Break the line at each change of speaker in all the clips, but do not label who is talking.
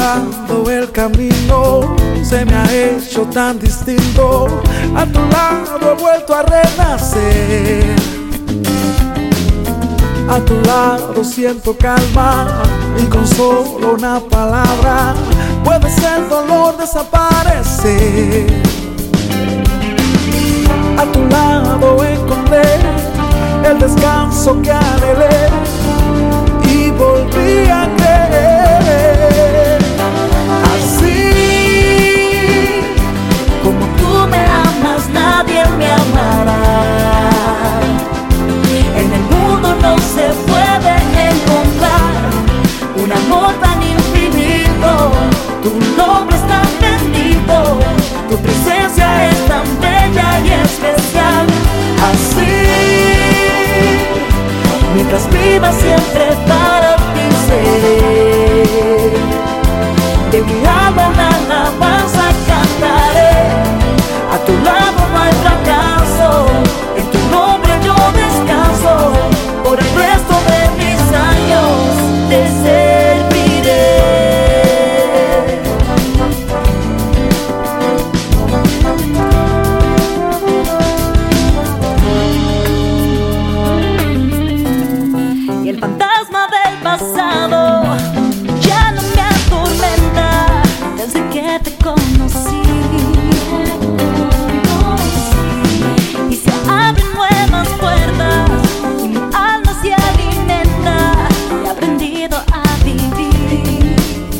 lado el camino se me ha hecho tan distinto. A tu lado he vuelto a renacer. A tu lado siento calma y con solo una palabra puedes el dolor desaparecer. A tu lado encontré el descanso que anhelé y volví a creer.
Así como tú me amas, nadie me amará. En el mundo no se puede encontrar un amor tan infinito. Tu nombre es tan bendito, tu presencia es tan bella y especial. Así, mientras viva siempre para ti seré. De mi alma una alabanza cantaré. A tu lado no hay fracaso, en tu nombre yo descanso. Por el resto de mis años te serviré. Y el fantasma del pasado ya no me atormenta desde que te conocí. Y se abren nuevas puertas y mi alma se alimenta. He aprendido a vivir.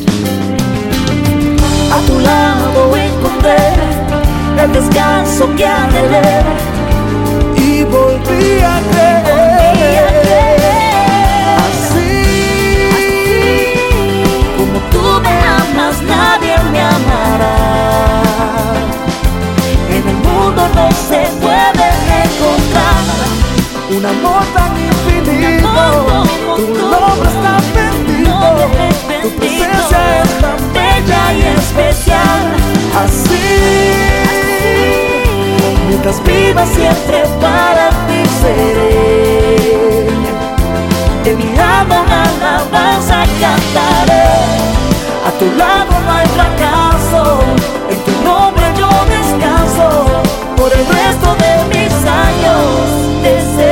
A tu lado encontré el descanso que anhelé y volví a creer. Así
como tú me amas, nadie me amará. En el mundo no se puede encontrar
un amor tan infinito. Tu nombre es tan bendito, tu presencia es tan
bella y especial.
Así, mientras viva siempre para ti seré. De mi alma una alabanza cantaré. A tu lado no hay fracaso, en tu nombre yo descanso. Por el resto de mis años te seré.